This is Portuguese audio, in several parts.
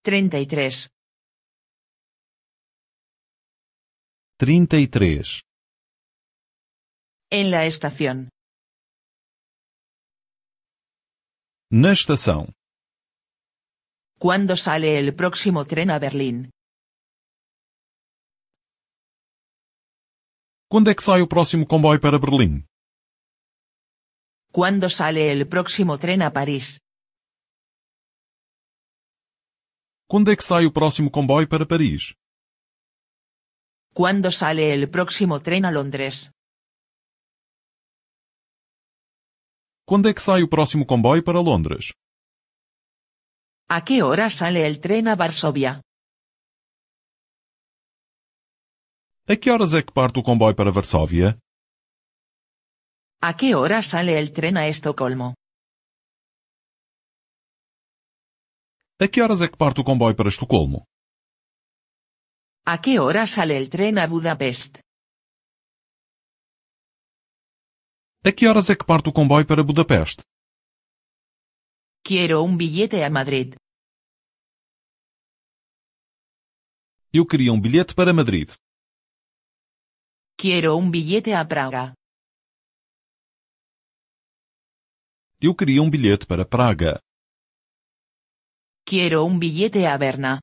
33. 33. En la estación. Na estação. ¿Cuándo sale el próximo tren a Berlín? Quando é que sai o próximo comboio para Berlim? ¿Cuándo sale el próximo tren a París? Quando é que sai o próximo comboio para Paris? ¿Cuándo sale el próximo tren a Londres? Quando é que sai o próximo comboio para Londres? ¿A qué hora sale el tren a Varsovia? A que horas é que parte o comboio para Varsóvia? ¿A qué hora sale el tren a Estocolmo? A que horas é que parte o comboio para Estocolmo? ¿A qué hora sale el tren a Budapest? A que horas é que parte o comboio para Budapeste? Quiero un billete a Madrid. Eu queria um bilhete para Madrid. Quiero un billete a Praga. Eu queria um bilhete para Praga. Quiero un billete a Berna.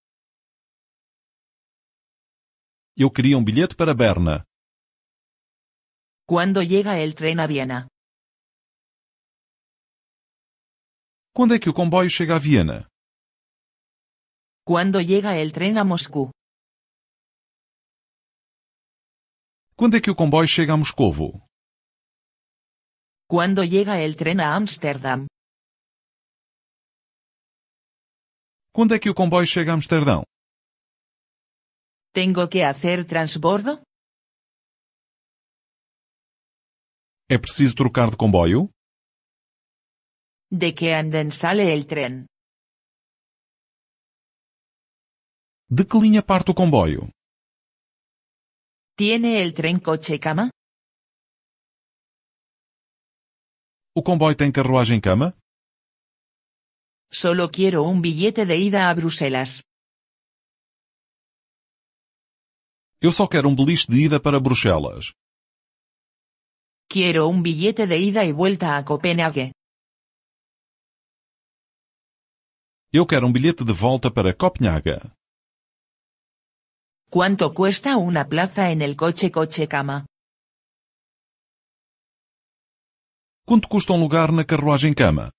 Eu queria um bilhete para Berna. ¿Cuándo llega el tren a Viena? Quando é que o comboio chega a Viena? ¿Cuándo llega el tren a Moscú? Quando é que o comboio chega a Moscovo? ¿Cuándo llega el tren a Ámsterdam? Quando é que o comboio chega a Amsterdão? ¿Tengo que hacer transbordo? É preciso trocar de comboio? ¿De qué anden sale el tren? De que linha parte o comboio? ¿Tiene el tren coche-cama? O comboio tem carruagem-cama? Solo quiero un billete de ida a Bruselas. Eu só quero um beliche de ida para Bruxelas. Quiero un billete de ida y vuelta a Copenhague. Eu quero um bilhete de volta para Copenhaga. ¿Cuánto cuesta una plaza en el coche-cama? Quanto custa um lugar na carruagem-cama?